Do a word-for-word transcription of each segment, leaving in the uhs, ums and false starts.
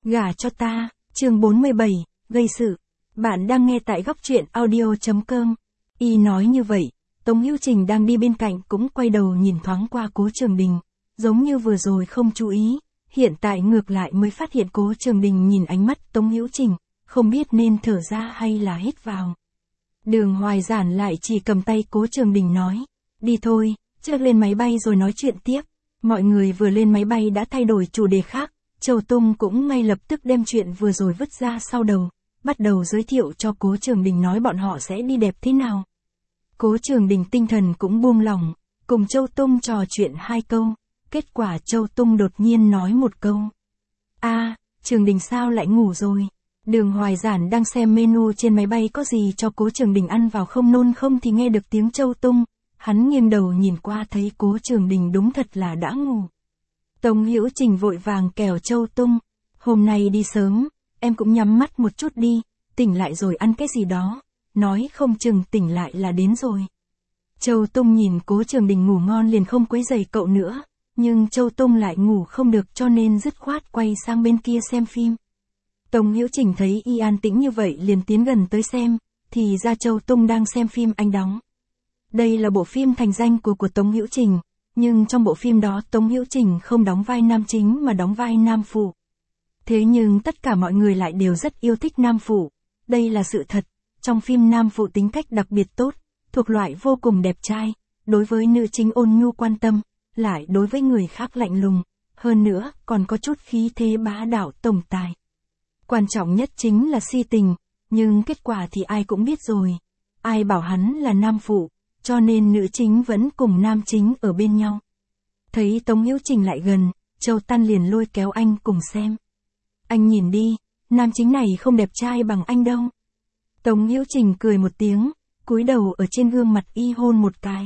Gả cho ta, chương bốn mươi bảy, gây sự. Bạn đang nghe tại góc truyện audio.com. Y nói như vậy, Tống Hữu Trình đang đi bên cạnh cũng quay đầu nhìn thoáng qua Cố Trường Đình, giống như vừa rồi không chú ý, hiện tại ngược lại mới phát hiện Cố Trường Đình nhìn ánh mắt Tống Hữu Trình, không biết nên thở ra hay là hít vào. Đường Hoài Giản lại chỉ cầm tay Cố Trường Đình nói, đi thôi, trước lên máy bay rồi nói chuyện tiếp. Mọi người vừa lên máy bay đã thay đổi chủ đề khác, Châu Tung cũng ngay lập tức đem chuyện vừa rồi vứt ra sau đầu, bắt đầu giới thiệu cho Cố Trường Đình nói bọn họ sẽ đi đẹp thế nào. Cố Trường Đình tinh thần cũng buông lỏng, cùng Châu Tung trò chuyện hai câu, kết quả Châu Tung đột nhiên nói một câu. A, à, Trường Đình sao lại ngủ rồi? Đường Hoài Giản đang xem menu trên máy bay có gì cho Cố Trường Đình ăn vào không nôn không thì nghe được tiếng Châu Tung, hắn nghiêng đầu nhìn qua thấy Cố Trường Đình đúng thật là đã ngủ. Tống Hữu Trình vội vàng kẻo Châu Tung, hôm nay đi sớm, em cũng nhắm mắt một chút đi, tỉnh lại rồi ăn cái gì đó, nói không chừng tỉnh lại là đến rồi. Châu Tung nhìn Cố Trường Đình ngủ ngon liền không quấy rầy cậu nữa, nhưng Châu Tung lại ngủ không được cho nên dứt khoát quay sang bên kia xem phim. Tống Hữu Trình thấy y an tĩnh như vậy liền tiến gần tới xem, thì ra Châu Tung đang xem phim anh đóng. Đây là bộ phim thành danh của của Tống Hữu Trình, nhưng trong bộ phim đó Tống Hữu Trình không đóng vai nam chính mà đóng vai nam phụ. Thế nhưng tất cả mọi người lại đều rất yêu thích nam phụ, đây là sự thật, trong phim nam phụ tính cách đặc biệt tốt, thuộc loại vô cùng đẹp trai, đối với nữ chính ôn nhu quan tâm, lại đối với người khác lạnh lùng, hơn nữa còn có chút khí thế bá đạo tổng tài. Quan trọng nhất chính là si tình, nhưng kết quả thì ai cũng biết rồi, ai bảo hắn là nam phụ, cho nên nữ chính vẫn cùng nam chính ở bên nhau. Thấy Tống Hữu Trình lại gần, Châu Tan liền lôi kéo anh cùng xem. Anh nhìn đi, nam chính này không đẹp trai bằng anh đâu. Tống Hữu Trình cười một tiếng, cúi đầu ở trên gương mặt y hôn một cái.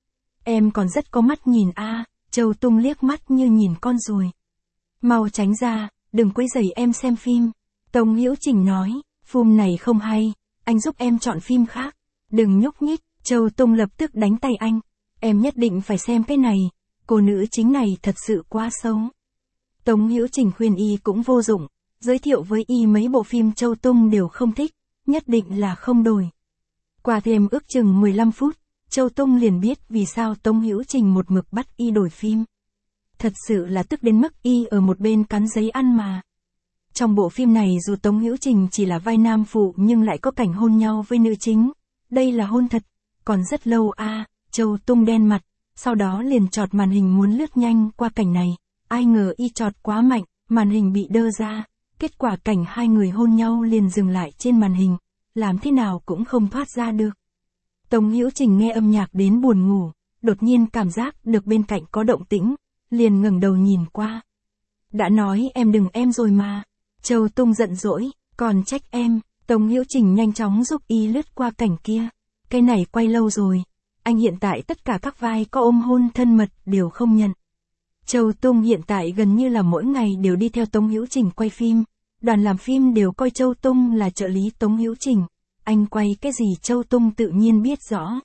Em còn rất có mắt nhìn a, à, Châu Tung liếc mắt như nhìn con ruồi. Mau tránh ra, đừng quấy rầy em xem phim. Tống Hữu Trình nói, phim này không hay, anh giúp em chọn phim khác. Đừng nhúc nhích, Châu Tung lập tức đánh tay anh. Em nhất định phải xem cái này, cô nữ chính này thật sự quá xấu. Tống Hữu Trình khuyên y cũng vô dụng, giới thiệu với y mấy bộ phim Châu Tung đều không thích, nhất định là không đổi. Qua thêm ước chừng mười lăm phút, Châu Tung liền biết vì sao Tống Hữu Trình một mực bắt y đổi phim. Thật sự là tức đến mức y ở một bên cắn giấy ăn mà. Trong bộ phim này dù Tống Hữu Trình chỉ là vai nam phụ nhưng lại có cảnh hôn nhau với nữ chính. Đây là hôn thật, còn rất lâu a, à, Châu Tung đen mặt, sau đó liền chọt màn hình muốn lướt nhanh qua cảnh này. Ai ngờ y chọt quá mạnh, màn hình bị đơ ra, kết quả cảnh hai người hôn nhau liền dừng lại trên màn hình, làm thế nào cũng không thoát ra được. Tống Hữu Trình nghe âm nhạc đến buồn ngủ, đột nhiên cảm giác được bên cạnh có động tĩnh, liền ngẩng đầu nhìn qua. Đã nói em đừng em rồi mà. Châu Tung giận dỗi, còn trách em. Tống Hữu Trình nhanh chóng giúp y lướt qua cảnh kia. Cái này quay lâu rồi, anh hiện tại tất cả các vai có ôm hôn thân mật đều không nhận. Châu Tung hiện tại gần như là mỗi ngày đều đi theo Tống Hữu Trình quay phim, đoàn làm phim đều coi Châu Tung là trợ lý Tống Hữu Trình, anh quay cái gì Châu Tung tự nhiên biết rõ.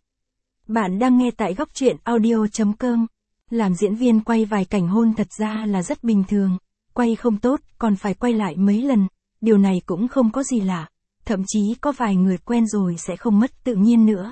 Bạn đang nghe tại góc truyện audio.com, làm diễn viên quay vài cảnh hôn thật ra là rất bình thường, quay không tốt còn phải quay lại mấy lần, điều này cũng không có gì lạ, thậm chí có vài người quen rồi sẽ không mất tự nhiên nữa.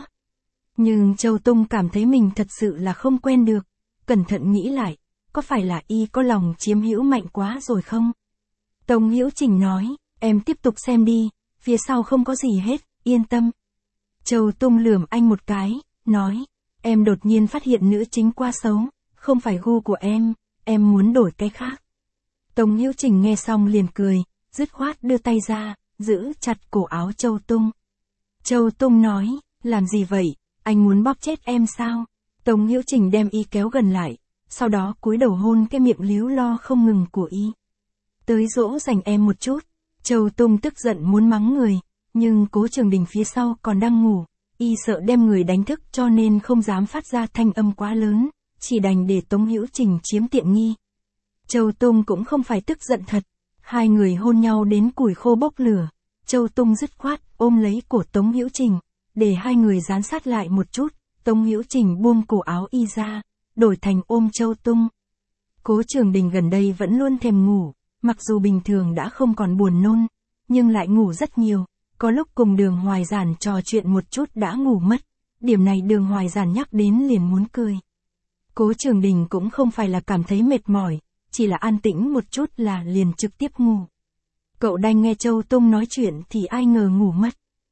Nhưng Châu Tung cảm thấy mình thật sự là không quen được, cẩn thận nghĩ lại, có phải là y có lòng chiếm hữu mạnh quá rồi không? Tống Hữu Trình nói, em tiếp tục xem đi, phía sau không có gì hết, yên tâm. Châu Tung lườm anh một cái, nói, em đột nhiên phát hiện nữ chính quá xấu, không phải gu của em, em muốn đổi cái khác. Tống Hữu Trình nghe xong liền cười, dứt khoát đưa tay ra, giữ chặt cổ áo Châu Tung. Châu Tung nói, làm gì vậy, anh muốn bóp chết em sao? Tống Hữu Trình đem y kéo gần lại, sau đó cúi đầu hôn cái miệng líu lo không ngừng của y. Tới dỗ dành em một chút. Châu Tung tức giận muốn mắng người, nhưng Cố Trường Đình phía sau còn đang ngủ, y sợ đem người đánh thức cho nên không dám phát ra thanh âm quá lớn, chỉ đành để Tống Hữu Trình chiếm tiện nghi. Châu Tung cũng không phải tức giận thật, hai người hôn nhau đến củi khô bốc lửa, Châu Tung dứt khoát ôm lấy cổ Tống Hữu Trình, để hai người dán sát lại một chút, Tống Hữu Trình buông cổ áo y ra, đổi thành ôm Châu Tung. Cố Trường Đình gần đây vẫn luôn thèm ngủ, Mặc dù bình thường đã không còn buồn nôn, nhưng lại ngủ rất nhiều, có lúc cùng Đường Hoài Giản trò chuyện một chút đã ngủ mất. Điểm này Đường Hoài Giản nhắc đến liền muốn cười. Cố Trường Đình cũng không phải là cảm thấy mệt mỏi, chỉ là an tĩnh một chút là liền trực tiếp ngủ. Cậu đang nghe Châu Tung nói chuyện thì ai ngờ ngủ mất.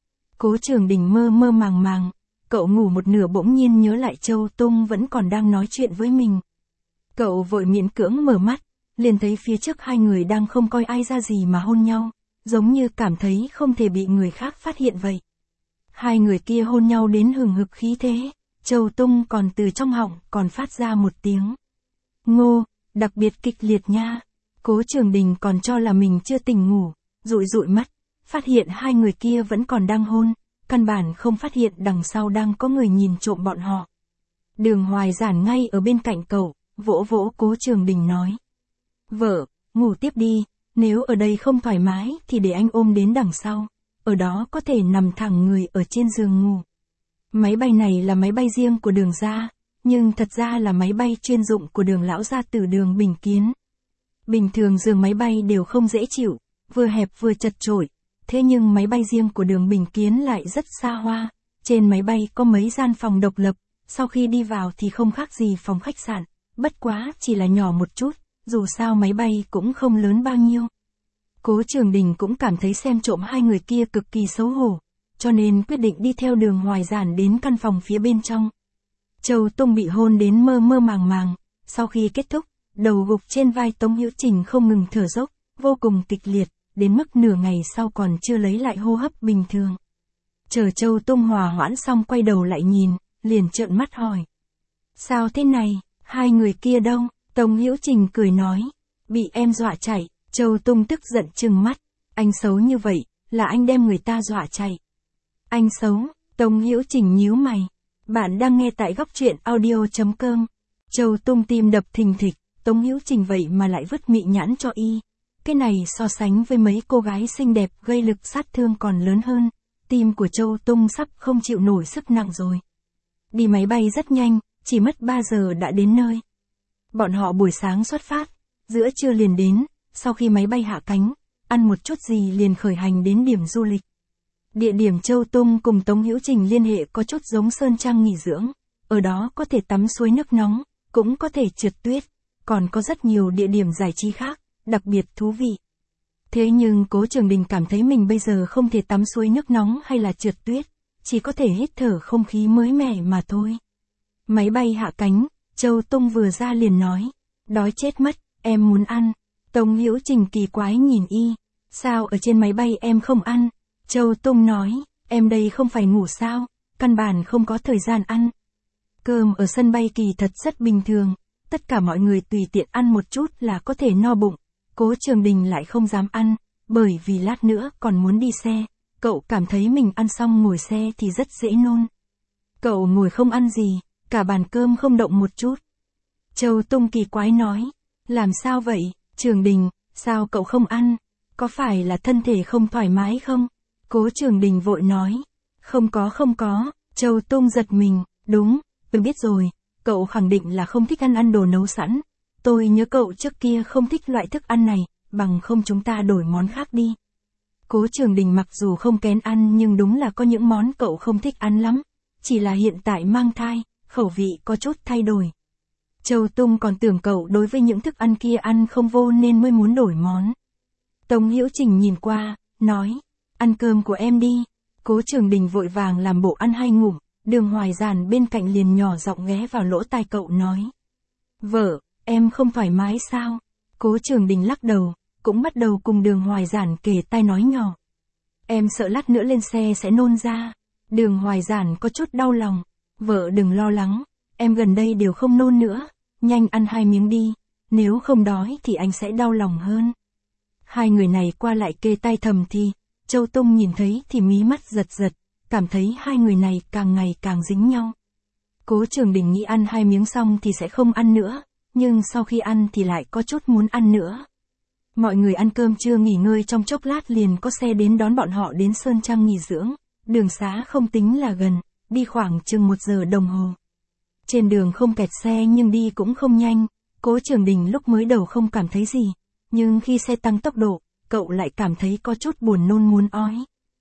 Cố Trường Đình mơ mơ màng màng, cậu ngủ một nửa bỗng nhiên nhớ lại Châu Tung vẫn còn đang nói chuyện với mình. Cậu vội miễn cưỡng mở mắt, liền thấy phía trước hai người đang không coi ai ra gì mà hôn nhau, giống như cảm thấy không thể bị người khác phát hiện vậy. Hai người kia hôn nhau đến hừng hực khí thế, Châu Tung còn từ trong họng còn phát ra một tiếng ngô, đặc biệt kịch liệt nha. Cố Trường Đình còn cho là mình chưa tỉnh ngủ, dụi dụi mắt, phát hiện hai người kia vẫn còn đang hôn, căn bản không phát hiện đằng sau đang có người nhìn trộm bọn họ. Đường Hoài Giản ngay ở bên cạnh cậu, vỗ vỗ Cố Trường Đình nói. Vợ, ngủ tiếp đi, nếu ở đây không thoải mái thì để anh ôm đến đằng sau, ở đó có thể nằm thẳng người ở trên giường ngủ. Máy bay này là máy bay riêng của Đường gia, nhưng thật ra là máy bay chuyên dụng của Đường lão gia tử Đường Bình Kiến. Bình thường giường máy bay đều không dễ chịu, vừa hẹp vừa chật chội, thế nhưng máy bay riêng của Đường Bình Kiến lại rất xa hoa, trên máy bay có mấy gian phòng độc lập, sau khi đi vào thì không khác gì phòng khách sạn, bất quá chỉ là nhỏ một chút, dù sao máy bay cũng không lớn bao nhiêu. Cố Trường Đình cũng cảm thấy xem trộm hai người kia cực kỳ xấu hổ, cho nên quyết định đi theo Đường Hoài Giản đến căn phòng phía bên trong. Châu Tung bị hôn đến mơ mơ màng màng, sau khi kết thúc, đầu gục trên vai Tống Hữu Trình không ngừng thở dốc, vô cùng kịch liệt, đến mức nửa ngày sau còn chưa lấy lại hô hấp bình thường. Chờ Châu Tung hòa hoãn xong quay đầu lại nhìn, liền trợn mắt hỏi. Sao thế này, hai người kia đâu? Tống Hữu Trình cười nói, bị em dọa chạy. Châu Tung tức giận trừng mắt, anh xấu như vậy, là anh đem người ta dọa chạy. Anh xấu, Tống Hữu Trình nhíu mày. Bạn đang nghe tại góc truyện audio chấm com. Châu Tung tim đập thình thịch, Tống Hữu Trình vậy mà lại vứt mị nhãn cho y. Cái này so sánh với mấy cô gái xinh đẹp gây lực sát thương còn lớn hơn, tim của Châu Tung sắp không chịu nổi sức nặng rồi. Đi máy bay rất nhanh, chỉ mất ba giờ đã đến nơi. Bọn họ buổi sáng xuất phát, giữa trưa liền đến, sau khi máy bay hạ cánh, ăn một chút gì liền khởi hành đến điểm du lịch. Địa điểm Châu Tung cùng Tống Hữu Trình liên hệ có chút giống Sơn Trang nghỉ dưỡng, ở đó có thể tắm suối nước nóng, cũng có thể trượt tuyết, còn có rất nhiều địa điểm giải trí khác, đặc biệt thú vị. Thế nhưng Cố Trường Đình cảm thấy mình bây giờ không thể tắm suối nước nóng hay là trượt tuyết, chỉ có thể hít thở không khí mới mẻ mà thôi. Máy bay hạ cánh, Châu Tung vừa ra liền nói, đói chết mất, em muốn ăn. Tống Hữu Trình kỳ quái nhìn y, sao ở trên máy bay em không ăn? Châu Tung nói, em đây không phải ngủ sao, căn bản không có thời gian ăn. Cơm ở sân bay kỳ thật rất bình thường, tất cả mọi người tùy tiện ăn một chút là có thể no bụng. Cố Trường Đình lại không dám ăn, bởi vì lát nữa còn muốn đi xe, cậu cảm thấy mình ăn xong ngồi xe thì rất dễ nôn. Cậu ngồi không ăn gì, cả bàn cơm không động một chút. Châu Tung kỳ quái nói, làm sao vậy, Trường Đình, sao cậu không ăn, có phải là thân thể không thoải mái không? Cố Trường Đình vội nói, không có không có. Châu Tung giật mình, đúng, tôi biết rồi, cậu khẳng định là không thích ăn ăn đồ nấu sẵn. Tôi nhớ cậu trước kia không thích loại thức ăn này, bằng không chúng ta đổi món khác đi. Cố Trường Đình mặc dù không kén ăn nhưng đúng là có những món cậu không thích ăn lắm, chỉ là hiện tại mang thai, khẩu vị có chút thay đổi. Châu Tung còn tưởng cậu đối với những thức ăn kia ăn không vô nên mới muốn đổi món. Tống Hữu Trình nhìn qua, nói, ăn cơm của em đi. Cố Trường Đình vội vàng làm bộ ăn hai ngụm, Đường Hoài Giản bên cạnh liền nhỏ giọng ghé vào lỗ tai cậu nói. Vợ, em không thoải mái sao? Cố Trường Đình lắc đầu, cũng bắt đầu cùng Đường Hoài Giản kề tai nói nhỏ. Em sợ lát nữa lên xe sẽ nôn ra. Đường Hoài Giản có chút đau lòng. Vợ đừng lo lắng, em gần đây đều không nôn nữa, nhanh ăn hai miếng đi, nếu không đói thì anh sẽ đau lòng hơn. Hai người này qua lại kề tai thầm thì, Châu Tung nhìn thấy thì mí mắt giật giật, cảm thấy hai người này càng ngày càng dính nhau. Cố Trường Đình nghĩ ăn hai miếng xong thì sẽ không ăn nữa, nhưng sau khi ăn thì lại có chút muốn ăn nữa. Mọi người ăn cơm trưa nghỉ ngơi trong chốc lát liền có xe đến đón bọn họ đến Sơn Trang nghỉ dưỡng, đường xá không tính là gần, đi khoảng chừng một giờ đồng hồ. Trên đường không kẹt xe nhưng đi cũng không nhanh, Cố Trường Đình lúc mới đầu không cảm thấy gì, Nhưng khi xe tăng tốc độ, cậu lại cảm thấy có chút buồn nôn muốn ói.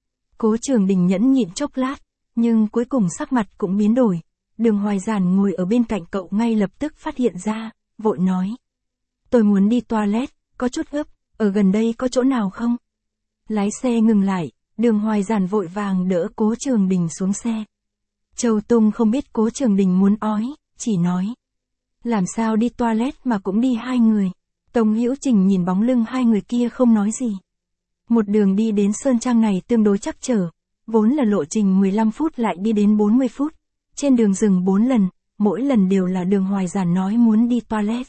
Cố Trường Đình nhẫn nhịn chốc lát, nhưng cuối cùng sắc mặt cũng biến đổi. Đường Hoài Giản ngồi ở bên cạnh cậu ngay lập tức phát hiện ra, vội nói. Tôi muốn đi toilet, có chút gấp, ở gần đây có chỗ nào không? Lái xe ngừng lại, Đường Hoài Giản vội vàng đỡ Cố Trường Đình xuống xe. Châu Tung không biết Cố Trường Đình muốn ói, chỉ nói. Làm sao đi toilet mà cũng đi hai người. Tống Hữu Trình nhìn bóng lưng hai người kia không nói gì. Một đường đi đến Sơn Trang này tương đối chắc trở, vốn là lộ trình mười lăm phút lại đi đến bốn mươi phút. Trên đường dừng bốn lần, mỗi lần đều là Đường Hoài Giản nói muốn đi toilet.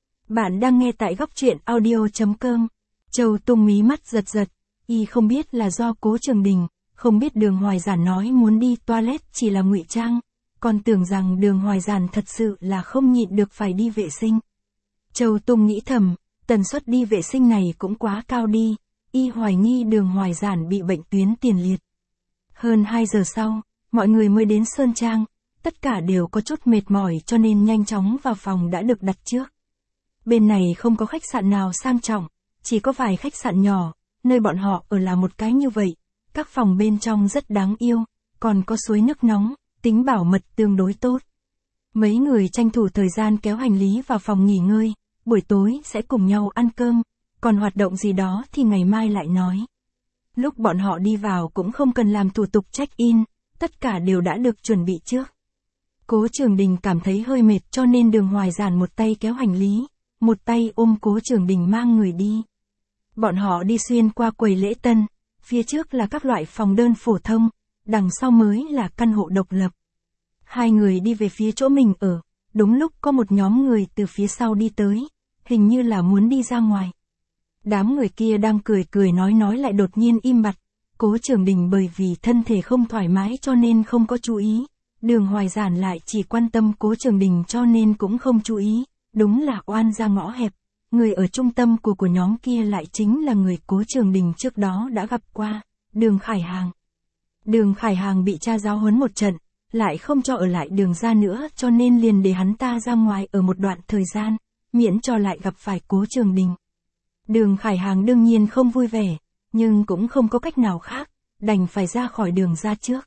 Bạn đang nghe tại góc truyện audio chấm com. Châu Tung mí mắt giật giật, y không biết là do Cố Trường Đình, không biết Đường Hoài Giản nói muốn đi toilet chỉ là ngụy trang, còn tưởng rằng Đường Hoài Giản thật sự là không nhịn được phải đi vệ sinh. Châu Tung nghĩ thầm, tần suất đi vệ sinh này cũng quá cao đi, y hoài nghi Đường Hoài Giản bị bệnh tuyến tiền liệt. Hơn hai giờ sau, mọi người mới đến Sơn Trang, tất cả đều có chút mệt mỏi cho nên nhanh chóng vào phòng đã được đặt trước. Bên này không có khách sạn nào sang trọng, chỉ có vài khách sạn nhỏ, nơi bọn họ ở là một cái như vậy. Các phòng bên trong rất đáng yêu, còn có suối nước nóng, tính bảo mật tương đối tốt. Mấy người tranh thủ thời gian kéo hành lý vào phòng nghỉ ngơi, buổi tối sẽ cùng nhau ăn cơm, còn hoạt động gì đó thì ngày mai lại nói. Lúc bọn họ đi vào cũng không cần làm thủ tục check-in, tất cả đều đã được chuẩn bị trước. Cố Trường Đình cảm thấy hơi mệt cho nên Đường Hoài Giản một tay kéo hành lý, một tay ôm Cố Trường Đình mang người đi. Bọn họ đi xuyên qua quầy lễ tân, phía trước là các loại phòng đơn phổ thông, đằng sau mới là căn hộ độc lập. Hai người đi về phía chỗ mình ở, đúng lúc có một nhóm người từ phía sau đi tới, hình như là muốn đi ra ngoài. Đám người kia đang cười cười nói nói lại đột nhiên im bặt. Cố Trường Đình bởi vì thân thể không thoải mái cho nên không có chú ý. Đường Hoài Giản lại chỉ quan tâm Cố Trường Đình cho nên cũng không chú ý. Đúng là oan ra ngõ hẹp. Người ở trung tâm của của nhóm kia lại chính là người Cố Trường Đình trước đó đã gặp qua, Đường Khải Hàng. Đường Khải Hàng bị cha giáo huấn một trận, lại không cho ở lại Đường ra nữa cho nên liền để hắn ta ra ngoài ở một đoạn thời gian, miễn cho lại gặp phải Cố Trường Đình. Đường Khải Hàng đương nhiên không vui vẻ, nhưng cũng không có cách nào khác, đành phải ra khỏi Đường ra trước.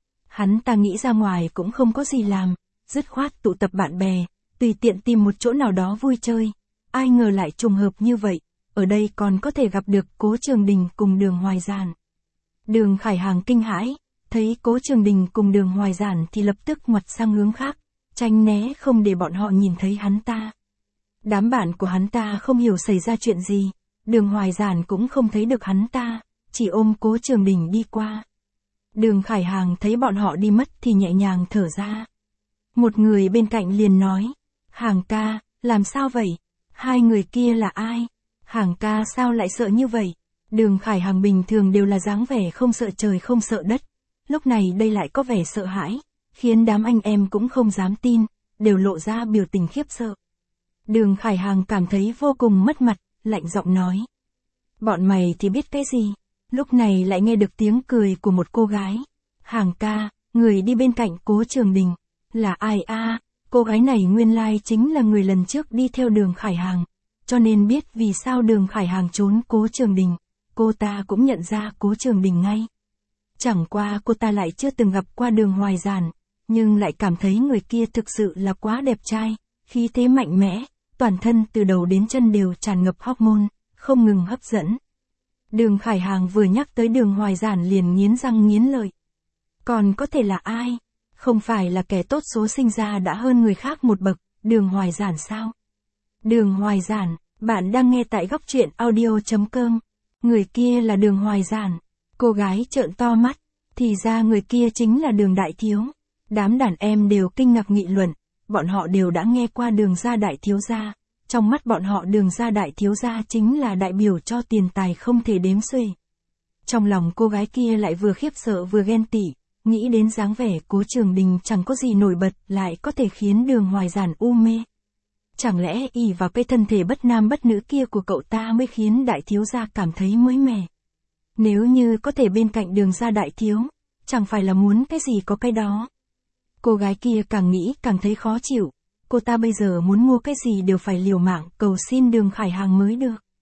Hắn ta nghĩ ra ngoài cũng không có gì làm, dứt khoát tụ tập bạn bè, tùy tiện tìm một chỗ nào đó vui chơi. Ai ngờ lại trùng hợp như vậy, ở đây còn có thể gặp được Cố Trường Đình cùng Đường Hoài Giản. Đường Khải Hàng kinh hãi, thấy Cố Trường Đình cùng Đường Hoài Giản thì lập tức ngoặt sang hướng khác, tránh né không để bọn họ nhìn thấy hắn ta. Đám bạn của hắn ta không hiểu xảy ra chuyện gì, Đường Hoài Giản cũng không thấy được hắn ta, chỉ ôm Cố Trường Đình đi qua. Đường Khải Hàng thấy bọn họ đi mất thì nhẹ nhàng thở ra. Một người bên cạnh liền nói, Hàng ca, làm sao vậy? Hai người kia là ai? Hàng ca sao lại sợ như vậy? Đường Khải Hàng bình thường đều là dáng vẻ không sợ trời không sợ đất. Lúc này đây lại có vẻ sợ hãi, khiến đám anh em cũng không dám tin, đều lộ ra biểu tình khiếp sợ. Đường Khải Hàng cảm thấy vô cùng mất mặt, lạnh giọng nói. Bọn mày thì biết cái gì? Lúc này lại nghe được tiếng cười của một cô gái. Hàng ca, người đi bên cạnh Cố Trường Đình. Là ai a? À? Cô gái này nguyên lai chính là người lần trước đi theo Đường Khải Hàng, cho nên biết vì sao Đường Khải Hàng trốn Cố Trường Đình. Cô ta cũng nhận ra Cố Trường Đình ngay. Chẳng qua cô ta lại chưa từng gặp qua Đường Hoài Giản, nhưng lại cảm thấy người kia thực sự là quá đẹp trai, khí thế mạnh mẽ, toàn thân từ đầu đến chân đều tràn ngập hormone, không ngừng hấp dẫn. Đường Khải Hàng vừa nhắc tới Đường Hoài Giản liền nghiến răng nghiến lợi. Còn có thể là ai? Không phải là kẻ tốt số sinh ra đã hơn người khác một bậc, Đường Hoài Giản sao? Đường Hoài Giản, bạn đang nghe tại góc truyện audio chấm com. Người kia là Đường Hoài Giản. Cô gái trợn to mắt, thì ra người kia chính là Đường Đại Thiếu. Đám đàn em đều kinh ngạc nghị luận, bọn họ đều đã nghe qua Đường gia đại thiếu gia. Trong mắt bọn họ Đường gia đại thiếu gia chính là đại biểu cho tiền tài không thể đếm xuể. Trong lòng cô gái kia lại vừa khiếp sợ vừa ghen tị, nghĩ đến dáng vẻ Cố Trường Đình chẳng có gì nổi bật lại có thể khiến Đường Hoài Giản u mê. Chẳng lẽ ỷ vào cái thân thể bất nam bất nữ kia của cậu ta mới khiến đại thiếu gia cảm thấy mới mẻ. Nếu như có thể bên cạnh Đường gia đại thiếu, chẳng phải là muốn cái gì có cái đó. Cô gái kia càng nghĩ càng thấy khó chịu, cô ta bây giờ muốn mua cái gì đều phải liều mạng cầu xin Đường Khải Hàng mới được.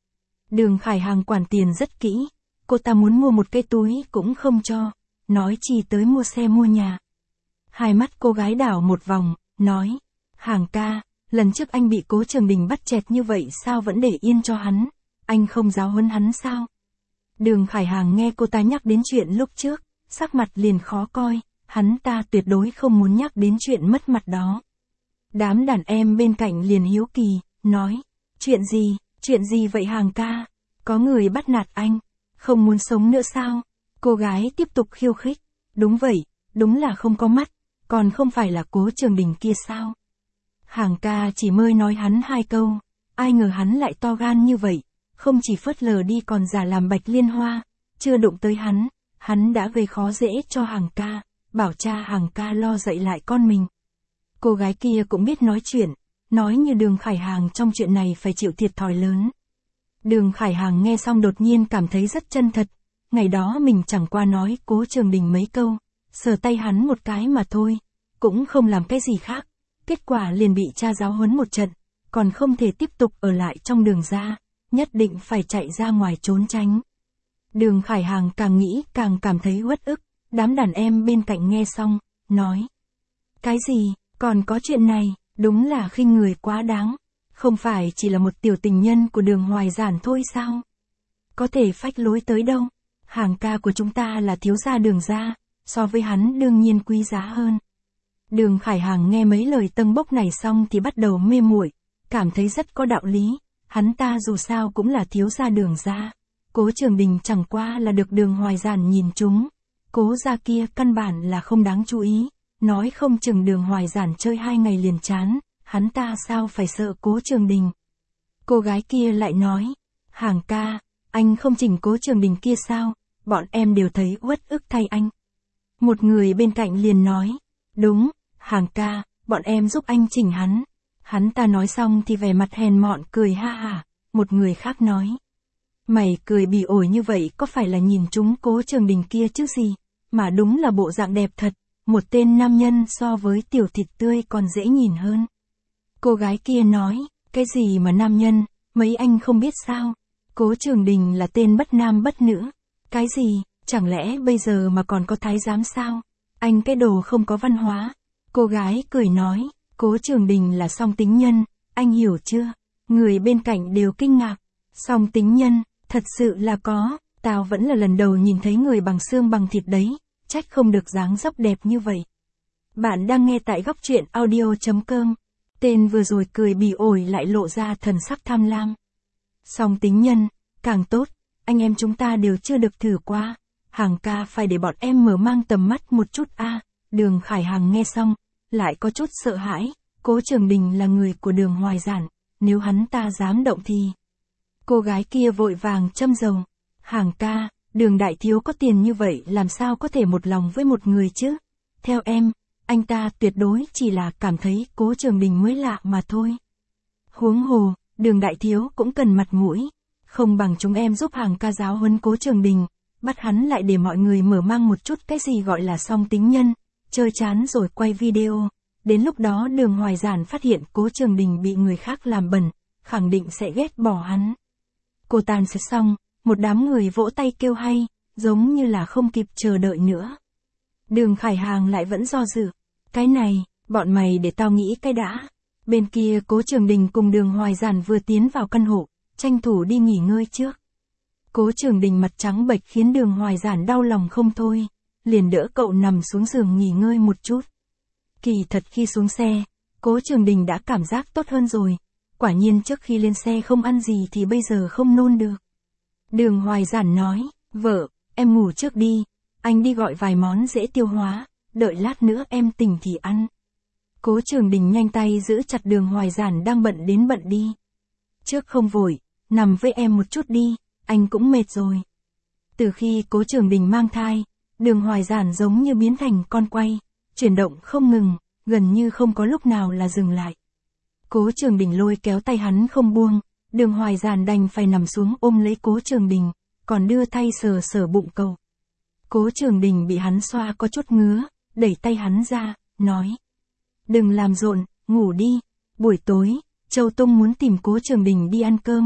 Đường Khải Hàng quản tiền rất kỹ, cô ta muốn mua một cái túi cũng không cho, nói chi tới mua xe mua nhà. Hai mắt cô gái đảo một vòng, nói, Hàng ca, lần trước anh bị Cố Trường Đình bắt chẹt như vậy sao vẫn để yên cho hắn, anh không giáo huấn hắn sao? Đường Khải Hàng nghe cô ta nhắc đến chuyện lúc trước, sắc mặt liền khó coi, hắn ta tuyệt đối không muốn nhắc đến chuyện mất mặt đó. Đám đàn em bên cạnh liền hiếu kỳ, nói, chuyện gì, chuyện gì vậy Hàng ca, có người bắt nạt anh, không muốn sống nữa sao? Cô gái tiếp tục khiêu khích, đúng vậy, đúng là không có mắt, còn không phải là Cố Trường Đình kia sao? Hàng ca chỉ mới nói hắn hai câu, ai ngờ hắn lại to gan như vậy, không chỉ phớt lờ đi còn giả làm Bạch Liên Hoa, chưa đụng tới hắn, hắn đã gây khó dễ cho Hàng ca, bảo cha Hàng ca lo dạy lại con mình. Cô gái kia cũng biết nói chuyện, nói như Đường Khải Hàng trong chuyện này phải chịu thiệt thòi lớn. Đường Khải Hàng nghe xong đột nhiên cảm thấy rất chân thật, ngày đó mình chẳng qua nói Cố Trường Đình mấy câu, sờ tay hắn một cái mà thôi, cũng không làm cái gì khác, kết quả liền bị cha giáo huấn một trận, còn không thể tiếp tục ở lại trong Đường gia, nhất định phải chạy ra ngoài trốn tránh. Đường Khải Hàng càng nghĩ càng cảm thấy uất ức, đám đàn em bên cạnh nghe xong, nói, cái gì, còn có chuyện này, đúng là khinh người quá đáng, không phải chỉ là một tiểu tình nhân của Đường Hoài Giản thôi sao? Có thể phách lối tới đâu? Hàng ca của chúng ta là thiếu gia Đường gia, so với hắn đương nhiên quý giá hơn. Đường Khải Hàng nghe mấy lời tâng bốc này xong thì bắt đầu mê muội, cảm thấy rất có đạo lý, hắn ta dù sao cũng là thiếu gia Đường gia, Cố Trường Đình chẳng qua là được Đường Hoài Giản nhìn trúng, Cố gia kia căn bản là không đáng chú ý, nói không chừng Đường Hoài Giản chơi hai ngày liền chán, hắn ta sao phải sợ Cố Trường Đình. Cô gái kia lại nói, Hàng ca, anh không chỉnh Cố Trường Đình kia sao, bọn em đều thấy uất ức thay anh. Một người bên cạnh liền nói, đúng, Hàng ca, bọn em giúp anh chỉnh hắn. Hắn ta nói xong thì vẻ mặt hèn mọn cười ha hả, một người khác nói, mày cười bỉ ổi như vậy có phải là nhìn trúng Cố Trường Đình kia chứ gì, mà đúng là bộ dạng đẹp thật, một tên nam nhân so với tiểu thịt tươi còn dễ nhìn hơn. Cô gái kia nói, cái gì mà nam nhân, mấy anh không biết sao, Cố Trường Đình là tên bất nam bất nữ, cái gì, chẳng lẽ bây giờ mà còn có thái giám sao, anh cái đồ không có văn hóa. Cô gái cười nói, Cố Trường Đình là song tính nhân, anh hiểu chưa? Người bên cạnh đều kinh ngạc, song tính nhân, thật sự là có, tao vẫn là lần đầu nhìn thấy người bằng xương bằng thịt đấy, trách không được dáng dấp đẹp như vậy. Bạn đang nghe tại góc truyện audio chấm com, tên vừa rồi cười bỉ ổi lại lộ ra thần sắc tham lam. Song tính nhân, càng tốt, anh em chúng ta đều chưa được thử qua, Hàng ca phải để bọn em mở mang tầm mắt một chút a. À. Đường Khải Hàng nghe xong, lại có chút sợ hãi, Cố Trường Đình là người của Đường Hoài Giản, nếu hắn ta dám động thì... Cô gái kia vội vàng châm dầu, Hàng ca, Đường đại thiếu có tiền như vậy làm sao có thể một lòng với một người chứ? Theo em, anh ta tuyệt đối chỉ là cảm thấy Cố Trường Đình mới lạ mà thôi. Huống hồ, Đường đại thiếu cũng cần mặt mũi, không bằng chúng em giúp Hàng ca giáo huấn Cố Trường Đình, bắt hắn lại để mọi người mở mang một chút cái gì gọi là song tính nhân, chơi chán rồi quay video, đến lúc đó Đường Hoài Giản phát hiện Cố Trường Đình bị người khác làm bẩn, khẳng định sẽ ghét bỏ hắn. Cô tàn sẽ xong, một đám người vỗ tay kêu hay, giống như là không kịp chờ đợi nữa. Đường Khải Hàng lại vẫn do dự, cái này, bọn mày để tao nghĩ cái đã. Bên kia Cố Trường Đình cùng Đường Hoài Giản vừa tiến vào căn hộ, tranh thủ đi nghỉ ngơi trước. Cố Trường Đình mặt trắng bệch khiến Đường Hoài Giản đau lòng không thôi, liền đỡ cậu nằm xuống giường nghỉ ngơi một chút. Kỳ thật khi xuống xe, Cố Trường Đình đã cảm giác tốt hơn rồi, quả nhiên trước khi lên xe không ăn gì thì bây giờ không nôn được. Đường Hoài Giản nói, vợ, em ngủ trước đi, anh đi gọi vài món dễ tiêu hóa, đợi lát nữa em tỉnh thì ăn. Cố Trường Đình nhanh tay giữ chặt Đường Hoài Giản đang bận đến bận đi. Trước không vội, nằm với em một chút đi, anh cũng mệt rồi. Từ khi Cố Trường Đình mang thai, Đường Hoài Giản giống như biến thành con quay, chuyển động không ngừng, gần như không có lúc nào là dừng lại. Cố Trường Đình lôi kéo tay hắn không buông, Đường Hoài Giản đành phải nằm xuống ôm lấy Cố Trường Đình, còn đưa tay sờ sờ bụng cậu. Cố Trường Đình bị hắn xoa có chút ngứa, đẩy tay hắn ra, nói. Đừng làm rộn, ngủ đi, buổi tối, Châu Tung muốn tìm Cố Trường Đình đi ăn cơm,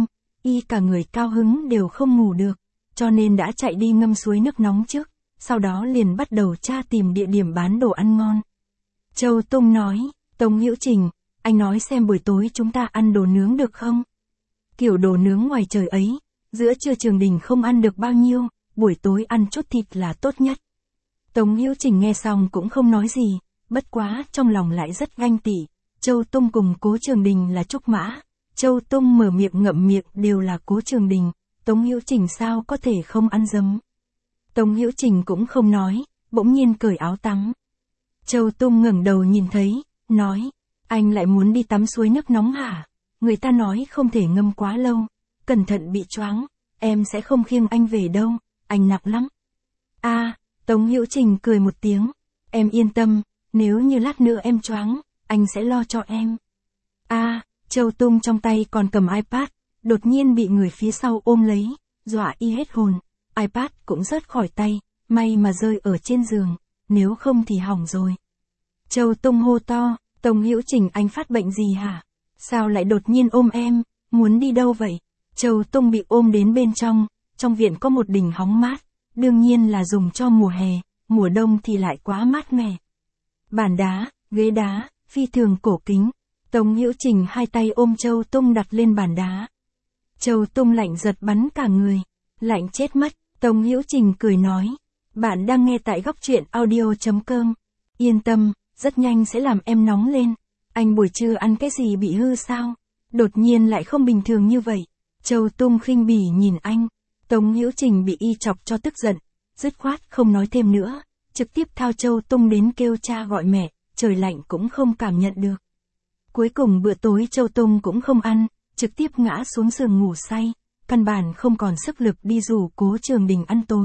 y cả người cao hứng đều không ngủ được, cho nên đã chạy đi ngâm suối nước nóng trước, sau đó liền bắt đầu tra tìm địa điểm bán đồ ăn ngon. Châu Tung nói, Tống Hữu Trình, anh nói xem buổi tối chúng ta ăn đồ nướng được không? Kiểu đồ nướng ngoài trời ấy, giữa trưa Trường Đình không ăn được bao nhiêu, buổi tối ăn chút thịt là tốt nhất. Tống Hữu Trình nghe xong cũng không nói gì, bất quá trong lòng lại rất ganh tị. Châu Tung cùng Cố Trường Đình là trúc mã, Châu Tung mở miệng ngậm miệng đều là Cố Trường Đình, Tống Hữu Trình sao có thể không ăn dấm. Tống Hữu Trình cũng không nói, bỗng nhiên cởi áo tắm. Châu Tung ngẩng đầu nhìn thấy, nói, anh lại muốn đi tắm suối nước nóng hả? Người ta nói không thể ngâm quá lâu, cẩn thận bị choáng, em sẽ không khiêng anh về đâu, anh nặng lắm. A, à, Tống Hữu Trình cười một tiếng, em yên tâm, nếu như lát nữa em choáng, anh sẽ lo cho em. A, à, Châu Tung trong tay còn cầm iPad, đột nhiên bị người phía sau ôm lấy, dọa y hết hồn, iPad cũng rớt khỏi tay, may mà rơi ở trên giường, nếu không thì hỏng rồi. Châu Tung hô to, Tống Hữu Trình anh phát bệnh gì hả? Sao lại đột nhiên ôm em, muốn đi đâu vậy? Châu Tung bị ôm đến bên trong, trong viện có một đình hóng mát, đương nhiên là dùng cho mùa hè, mùa đông thì lại quá mát mẻ. Bàn đá, ghế đá, phi thường cổ kính, Tống Hữu Trình hai tay ôm Châu Tung đặt lên bàn đá. Châu Tung lạnh giật bắn cả người, lạnh chết mất, Tống Hữu Trình cười nói, bạn đang nghe tại góc truyện audio chấm com, yên tâm, rất nhanh sẽ làm em nóng lên, anh buổi trưa ăn cái gì bị hư sao? Đột nhiên lại không bình thường như vậy. Châu Tung khinh bỉ nhìn anh, Tống Hữu Trình bị y chọc cho tức giận, dứt khoát không nói thêm nữa, trực tiếp thao Châu Tung đến kêu cha gọi mẹ, trời lạnh cũng không cảm nhận được. Cuối cùng bữa tối Châu Tung cũng không ăn, trực tiếp ngã xuống giường ngủ say, căn bản không còn sức lực đi rủ Cố Trường Đình ăn tối.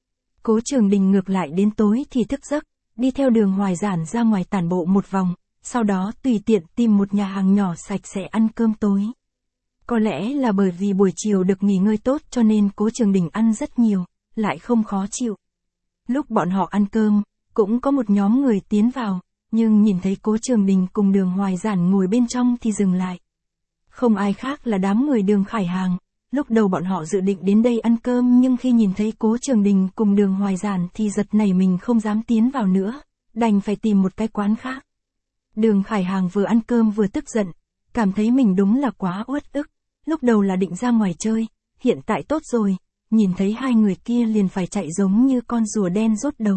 Cố Trường Đình ngược lại đến tối thì thức giấc, đi theo Đường Hoài Giản ra ngoài tản bộ một vòng, sau đó tùy tiện tìm một nhà hàng nhỏ sạch sẽ ăn cơm tối. Có lẽ là bởi vì buổi chiều được nghỉ ngơi tốt cho nên Cố Trường Đình ăn rất nhiều, lại không khó chịu. Lúc bọn họ ăn cơm, cũng có một nhóm người tiến vào, nhưng nhìn thấy Cố Trường Đình cùng Đường Hoài Giản ngồi bên trong thì dừng lại. Không ai khác là đám người Đường Khải Hàng, lúc đầu bọn họ dự định đến đây ăn cơm nhưng khi nhìn thấy Cố Trường Đình cùng Đường Hoài Giản thì giật nảy mình không dám tiến vào nữa, đành phải tìm một cái quán khác. Đường Khải Hàng vừa ăn cơm vừa tức giận, cảm thấy mình đúng là quá uất ức, lúc đầu là định ra ngoài chơi, hiện tại tốt rồi, nhìn thấy hai người kia liền phải chạy giống như con rùa đen rốt đầu.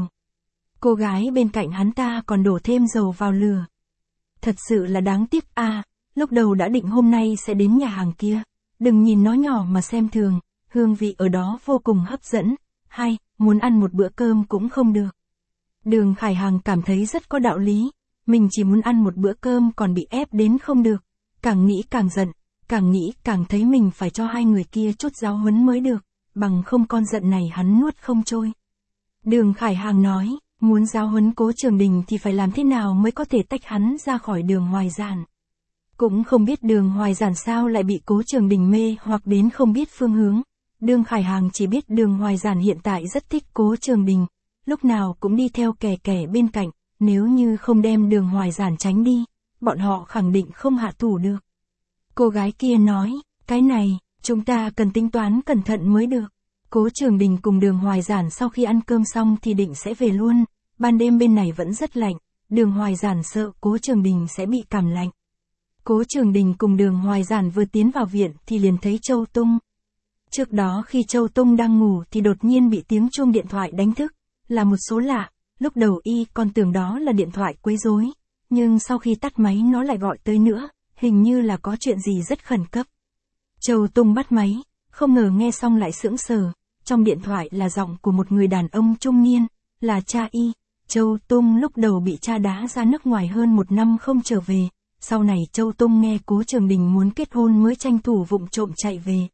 Cô gái bên cạnh hắn ta còn đổ thêm dầu vào lửa. Thật sự là đáng tiếc a, à, lúc đầu đã định hôm nay sẽ đến nhà hàng kia, đừng nhìn nó nhỏ mà xem thường, hương vị ở đó vô cùng hấp dẫn, hay, muốn ăn một bữa cơm cũng không được. Đường Khải Hàng cảm thấy rất có đạo lý, mình chỉ muốn ăn một bữa cơm còn bị ép đến không được, càng nghĩ càng giận, càng nghĩ càng thấy mình phải cho hai người kia chút giáo huấn mới được, bằng không con giận này hắn nuốt không trôi. Đường Khải Hàng nói, muốn giáo huấn Cố Trường Đình thì phải làm thế nào mới có thể tách hắn ra khỏi Đường Hoài Giản. Cũng không biết Đường Hoài Giản sao lại bị Cố Trường Đình mê hoặc đến không biết phương hướng. Đường Khải Hàng chỉ biết Đường Hoài Giản hiện tại rất thích Cố Trường Đình, lúc nào cũng đi theo kẻ kẻ bên cạnh, nếu như không đem Đường Hoài Giản tránh đi, bọn họ khẳng định không hạ thủ được. Cô gái kia nói, cái này, chúng ta cần tính toán cẩn thận mới được. Cố Trường Đình cùng Đường Hoài Giản sau khi ăn cơm xong thì định sẽ về luôn, ban đêm bên này vẫn rất lạnh, Đường Hoài Giản sợ Cố Trường Đình sẽ bị cảm lạnh. Cố Trường Đình cùng Đường Hoài Giản vừa tiến vào viện thì liền thấy Châu Tung. Trước đó khi Châu Tung đang ngủ thì đột nhiên bị tiếng chuông điện thoại đánh thức, là một số lạ, lúc đầu y còn tưởng đó là điện thoại quấy rối, nhưng sau khi tắt máy nó lại gọi tới nữa, hình như là có chuyện gì rất khẩn cấp. Châu Tung bắt máy, không ngờ nghe xong lại sững sờ, trong điện thoại là giọng của một người đàn ông trung niên, là cha y. Châu Tung lúc đầu bị cha đá ra nước ngoài hơn một năm không trở về, sau này Châu Tung nghe Cố Trường Đình muốn kết hôn mới tranh thủ vụng trộm chạy về.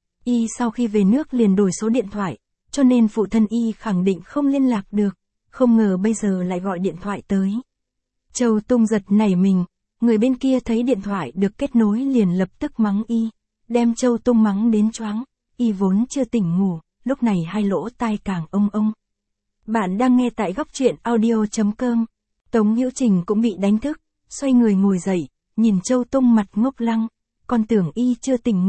Y sau khi về nước liền đổi số điện thoại, cho nên phụ thân y khẳng định không liên lạc được, không ngờ bây giờ lại gọi điện thoại tới. Châu Tung giật nảy mình, người bên kia thấy điện thoại được kết nối liền lập tức mắng y, đem Châu Tung mắng đến choáng, y vốn chưa tỉnh ngủ, lúc này hai lỗ tai càng ông ông. Bạn đang nghe tại góc truyện audio chấm com, Tống Hữu Trình cũng bị đánh thức, xoay người ngồi dậy, nhìn Châu Tung mặt ngốc lăng, còn tưởng y chưa tỉnh ngủ,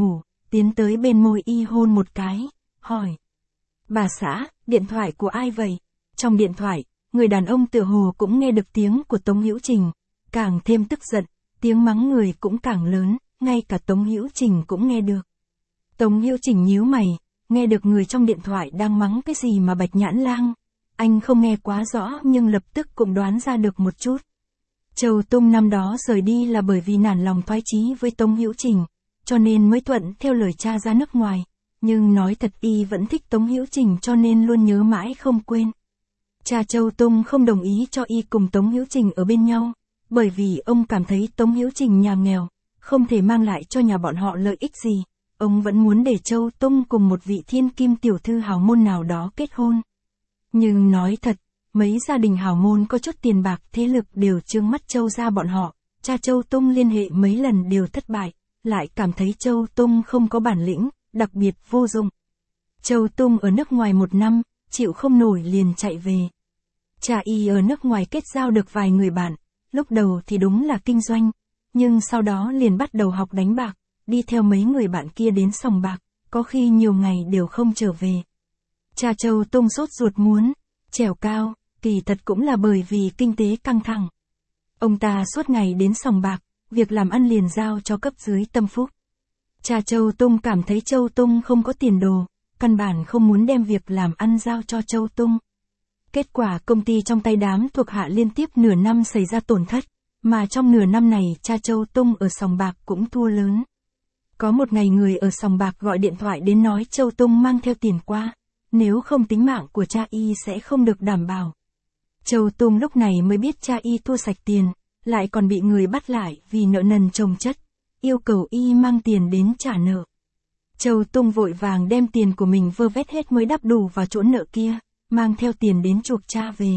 tiến tới bên môi y hôn một cái, hỏi. Bà xã, điện thoại của ai vậy? Trong điện thoại, người đàn ông tựa hồ cũng nghe được tiếng của Tống Hữu Trình, càng thêm tức giận, tiếng mắng người cũng càng lớn, ngay cả Tống Hữu Trình cũng nghe được. Tống Hữu Trình nhíu mày, nghe được người trong điện thoại đang mắng cái gì mà Bạch Nhãn Lang. Anh không nghe quá rõ nhưng lập tức cũng đoán ra được một chút. Châu Tung năm đó rời đi là bởi vì nản lòng thoái chí với Tống Hữu Trình, cho nên mới thuận theo lời cha ra nước ngoài. Nhưng nói thật y vẫn thích Tống Hữu Trình cho nên luôn nhớ mãi không quên. Cha Châu Tung không đồng ý cho y cùng Tống Hữu Trình ở bên nhau, bởi vì ông cảm thấy Tống Hữu Trình nhà nghèo, không thể mang lại cho nhà bọn họ lợi ích gì. Ông vẫn muốn để Châu Tung cùng một vị thiên kim tiểu thư hào môn nào đó kết hôn. Nhưng nói thật, mấy gia đình hào môn có chút tiền bạc thế lực đều trương mắt Châu gia bọn họ, cha Châu Tung liên hệ mấy lần đều thất bại, lại cảm thấy Châu Tung không có bản lĩnh, đặc biệt vô dụng. Châu Tung ở nước ngoài một năm, chịu không nổi liền chạy về. Cha y ở nước ngoài kết giao được vài người bạn, lúc đầu thì đúng là kinh doanh, nhưng sau đó liền bắt đầu học đánh bạc, đi theo mấy người bạn kia đến sòng bạc, có khi nhiều ngày đều không trở về. Cha Châu Tung sốt ruột muốn trèo cao, kỳ thật cũng là bởi vì kinh tế căng thẳng. Ông ta suốt ngày đến sòng bạc, việc làm ăn liền giao cho cấp dưới tâm phúc. Cha Châu Tung cảm thấy Châu Tung không có tiền đồ, căn bản không muốn đem việc làm ăn giao cho Châu Tung. Kết quả công ty trong tay đám thuộc hạ liên tiếp nửa năm xảy ra tổn thất, mà trong nửa năm này cha Châu Tung ở sòng bạc cũng thua lớn. Có một ngày người ở sòng bạc gọi điện thoại đến nói Châu Tung mang theo tiền qua, nếu không tính mạng của cha y sẽ không được đảm bảo. Châu Tung lúc này mới biết cha y thua sạch tiền, lại còn bị người bắt lại vì nợ nần chồng chất, yêu cầu y mang tiền đến trả nợ. Châu Tung vội vàng đem tiền của mình vơ vét hết mới đắp đủ vào chỗ nợ kia, mang theo tiền đến chuộc cha về.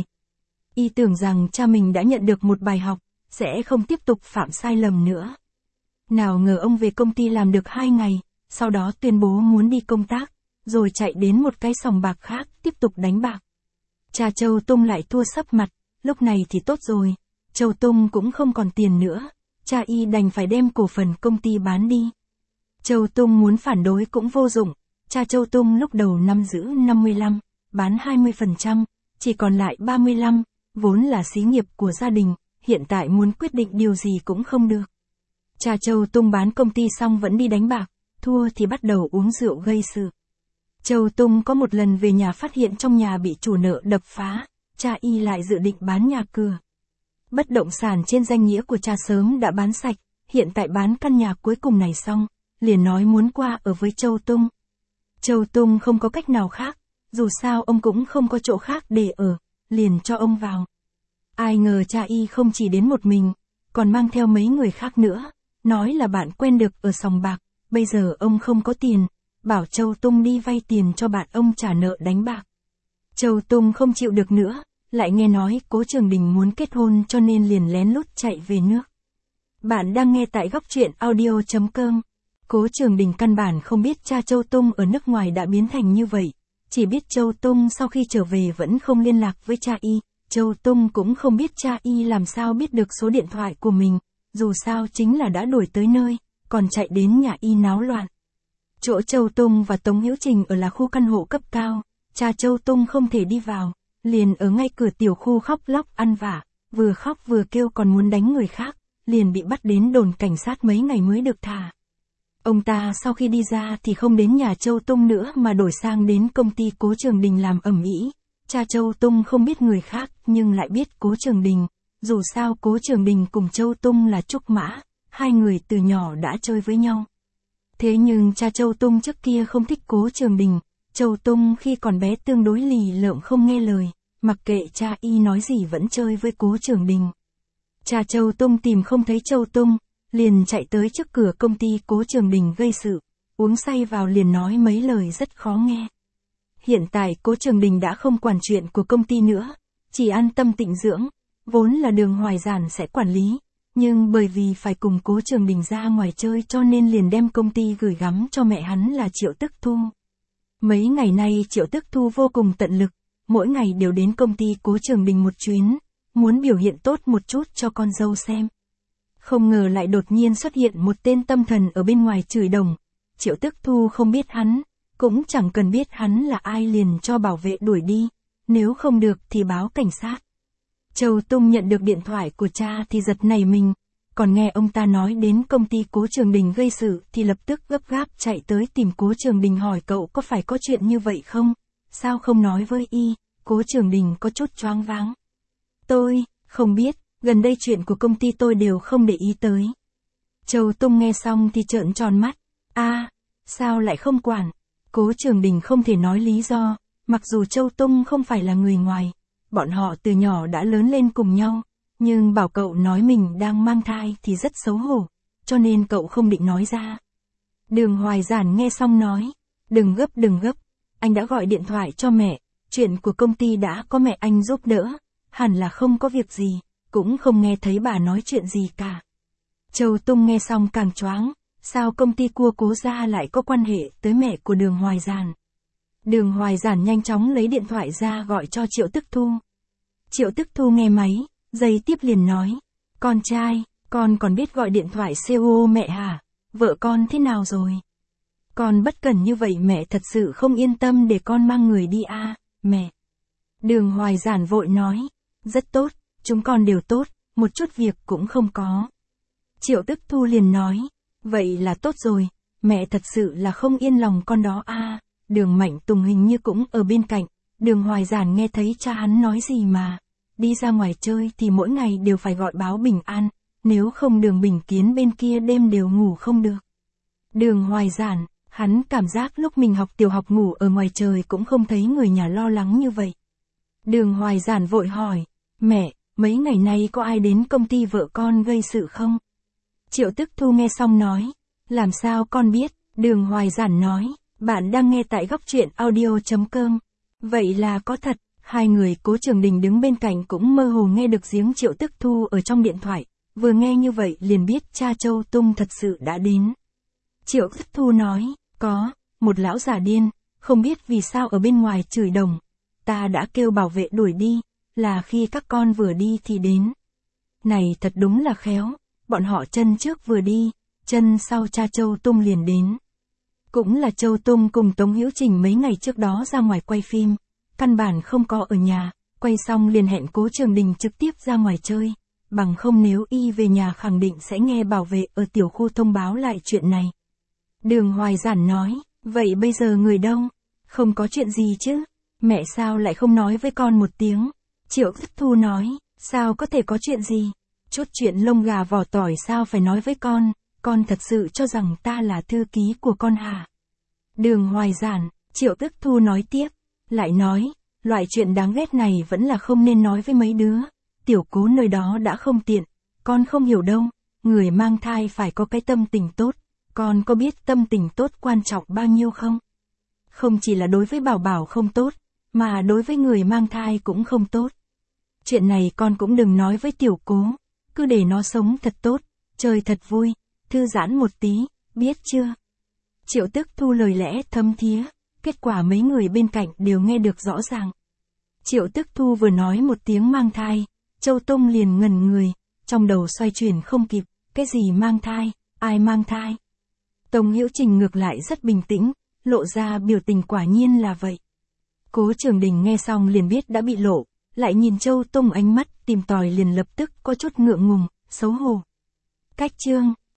Y tưởng rằng cha mình đã nhận được một bài học, sẽ không tiếp tục phạm sai lầm nữa. Nào ngờ ông về công ty làm được hai ngày, sau đó tuyên bố muốn đi công tác, rồi chạy đến một cái sòng bạc khác tiếp tục đánh bạc. Cha Châu Tung lại thua sấp mặt, lúc này thì tốt rồi, Châu Tung cũng không còn tiền nữa, cha y đành phải đem cổ phần công ty bán đi. Châu Tung muốn phản đối cũng vô dụng, cha Châu Tung lúc đầu nắm giữ năm mươi lăm, bán hai mươi phần trăm, chỉ còn lại ba mươi lăm, vốn là xí nghiệp của gia đình, hiện tại muốn quyết định điều gì cũng không được. Cha Châu Tung bán công ty xong vẫn đi đánh bạc, thua thì bắt đầu uống rượu gây sự. Châu Tung có một lần về nhà phát hiện trong nhà bị chủ nợ đập phá, cha y lại dự định bán nhà cửa. Bất động sản trên danh nghĩa của cha sớm đã bán sạch, hiện tại bán căn nhà cuối cùng này xong, liền nói muốn qua ở với Châu Tung. Châu Tung không có cách nào khác, dù sao ông cũng không có chỗ khác để ở, liền cho ông vào. Ai ngờ cha y không chỉ đến một mình, còn mang theo mấy người khác nữa, nói là bạn quen được ở sòng bạc, bây giờ ông không có tiền, bảo Châu Tung đi vay tiền cho bạn ông trả nợ đánh bạc. Châu Tung không chịu được nữa, lại nghe nói Cố Trường Đình muốn kết hôn cho nên liền lén lút chạy về nước. Bạn đang nghe tại góc truyện audio chấm com. Cố Trường Đình căn bản không biết cha Châu Tung ở nước ngoài đã biến thành như vậy, chỉ biết Châu Tung sau khi trở về vẫn không liên lạc với cha y. Châu Tung cũng không biết cha y làm sao biết được số điện thoại của mình, dù sao chính là đã đuổi tới nơi, còn chạy đến nhà y náo loạn. Chỗ Châu Tung và Tống Hữu Trình ở là khu căn hộ cấp cao, cha Châu Tung không thể đi vào, liền ở ngay cửa tiểu khu khóc lóc ăn vạ, vừa khóc vừa kêu còn muốn đánh người khác, liền bị bắt đến đồn cảnh sát mấy ngày mới được thả. Ông ta sau khi đi ra thì không đến nhà Châu Tung nữa mà đổi sang đến công ty Cố Trường Đình làm ầm ĩ. Cha Châu Tung không biết người khác nhưng lại biết Cố Trường Đình, dù sao Cố Trường Đình cùng Châu Tung là trúc mã, hai người từ nhỏ đã chơi với nhau. Thế nhưng cha Châu Tung trước kia không thích Cố Trường Đình, Châu Tung khi còn bé tương đối lì lợm không nghe lời, mặc kệ cha y nói gì vẫn chơi với Cố Trường Đình. Cha Châu Tung tìm không thấy Châu Tung, liền chạy tới trước cửa công ty Cố Trường Đình gây sự, uống say vào liền nói mấy lời rất khó nghe. Hiện tại Cố Trường Đình đã không quản chuyện của công ty nữa, chỉ an tâm tịnh dưỡng, vốn là Đường Hoài Giản sẽ quản lý, nhưng bởi vì phải cùng Cố Trường Đình ra ngoài chơi cho nên liền đem công ty gửi gắm cho mẹ hắn là Triệu Tức Thu. Mấy ngày nay Triệu Tức Thu vô cùng tận lực, mỗi ngày đều đến công ty Cố Trường Đình một chuyến, muốn biểu hiện tốt một chút cho con dâu xem. Không ngờ lại đột nhiên xuất hiện một tên tâm thần ở bên ngoài chửi đồng, Triệu Tức Thu không biết hắn, cũng chẳng cần biết hắn là ai liền cho bảo vệ đuổi đi, nếu không được thì báo cảnh sát. Châu Tung nhận được điện thoại của cha thì giật nảy mình, còn nghe ông ta nói đến công ty Cố Trường Đình gây sự thì lập tức gấp gáp chạy tới tìm Cố Trường Đình hỏi cậu có phải có chuyện như vậy không, sao không nói với y. Cố Trường Đình có chút choáng váng. Tôi, không biết, gần đây chuyện của công ty tôi đều không để ý tới. Châu Tung nghe xong thì trợn tròn mắt, a, à, sao lại không quản? Cố Trường Đình không thể nói lý do, mặc dù Châu Tung không phải là người ngoài, bọn họ từ nhỏ đã lớn lên cùng nhau, nhưng bảo cậu nói mình đang mang thai thì rất xấu hổ, cho nên cậu không định nói ra. Đường Hoài Giản nghe xong nói, đừng gấp đừng gấp, anh đã gọi điện thoại cho mẹ, chuyện của công ty đã có mẹ anh giúp đỡ, hẳn là không có việc gì, cũng không nghe thấy bà nói chuyện gì cả. Châu Tung nghe xong càng choáng, sao công ty cua Cố gia lại có quan hệ tới mẹ của Đường Hoài Giản. Đường Hoài Giản nhanh chóng lấy điện thoại ra gọi cho Triệu Tức Thu. Triệu Tức Thu nghe máy, giây tiếp liền nói, con trai, con còn biết gọi điện thoại xê ô ô mẹ hả, vợ con thế nào rồi? Con bất cẩn như vậy mẹ thật sự không yên tâm để con mang người đi à, mẹ. Đường Hoài Giản vội nói, rất tốt, chúng con đều tốt, một chút việc cũng không có. Triệu Tức Thu liền nói, vậy là tốt rồi, mẹ thật sự là không yên lòng con đó à. Đường Mạnh Tùng hình như cũng ở bên cạnh, Đường Hoài Giản nghe thấy cha hắn nói gì mà, đi ra ngoài chơi thì mỗi ngày đều phải gọi báo bình an, nếu không Đường Bình Kiến bên kia đêm đều ngủ không được. Đường Hoài Giản, hắn cảm giác lúc mình học tiểu học ngủ ở ngoài trời cũng không thấy người nhà lo lắng như vậy. Đường Hoài Giản vội hỏi, mẹ, mấy ngày nay có ai đến công ty vợ con gây sự không? Triệu Tức Thu nghe xong nói, làm sao con biết? Đường Hoài Giản nói, bạn đang nghe tại góc truyện audio chấm com. Vậy là có thật, hai người Cố Trường Đình đứng bên cạnh cũng mơ hồ nghe được tiếng Triệu Tức Thu ở trong điện thoại, vừa nghe như vậy liền biết cha Châu Tung thật sự đã đến. Triệu Tức Thu nói, có, một lão già điên, không biết vì sao ở bên ngoài chửi đồng, ta đã kêu bảo vệ đuổi đi, là khi các con vừa đi thì đến. Này thật đúng là khéo, bọn họ chân trước vừa đi, chân sau cha Châu Tung liền đến. Cũng là Châu Tung cùng Tống Hữu Trình mấy ngày trước đó ra ngoài quay phim, căn bản không có ở nhà, quay xong liền hẹn Cố Trường Đình trực tiếp ra ngoài chơi, bằng không nếu y về nhà khẳng định sẽ nghe bảo vệ ở tiểu khu thông báo lại chuyện này. Đường Hoài Giản nói, vậy bây giờ người đâu? Không có chuyện gì chứ? Mẹ sao lại không nói với con một tiếng? Triệu Tức Thu nói, sao có thể có chuyện gì? Chút chuyện lông gà vỏ tỏi sao phải nói với con, con thật sự cho rằng ta là thư ký của con hả? Đường Hoài Giản, Triệu Tức Thu nói tiếp, lại nói, loại chuyện đáng ghét này vẫn là không nên nói với mấy đứa, tiểu Cố nơi đó đã không tiện, con không hiểu đâu, người mang thai phải có cái tâm tình tốt, con có biết tâm tình tốt quan trọng bao nhiêu không? Không chỉ là đối với Bảo Bảo không tốt, mà đối với người mang thai cũng không tốt. Chuyện này con cũng đừng nói với tiểu Cố, cứ để nó sống thật tốt, chơi thật vui, thư giãn một tí, biết chưa? Triệu Tức Thu lời lẽ thâm thía, kết quả mấy người bên cạnh đều nghe được rõ ràng. Triệu Tức Thu vừa nói một tiếng mang thai, Châu Tung liền ngẩn người, trong đầu xoay chuyển không kịp, cái gì mang thai, ai mang thai? Tống Hữu Trình ngược lại rất bình tĩnh, lộ ra biểu tình quả nhiên là vậy. Cố Trường Đình nghe xong liền biết đã bị lộ, lại nhìn Châu Tung ánh mắt tìm tòi liền lập tức có chút ngượng ngùng, xấu hổ. Cách chương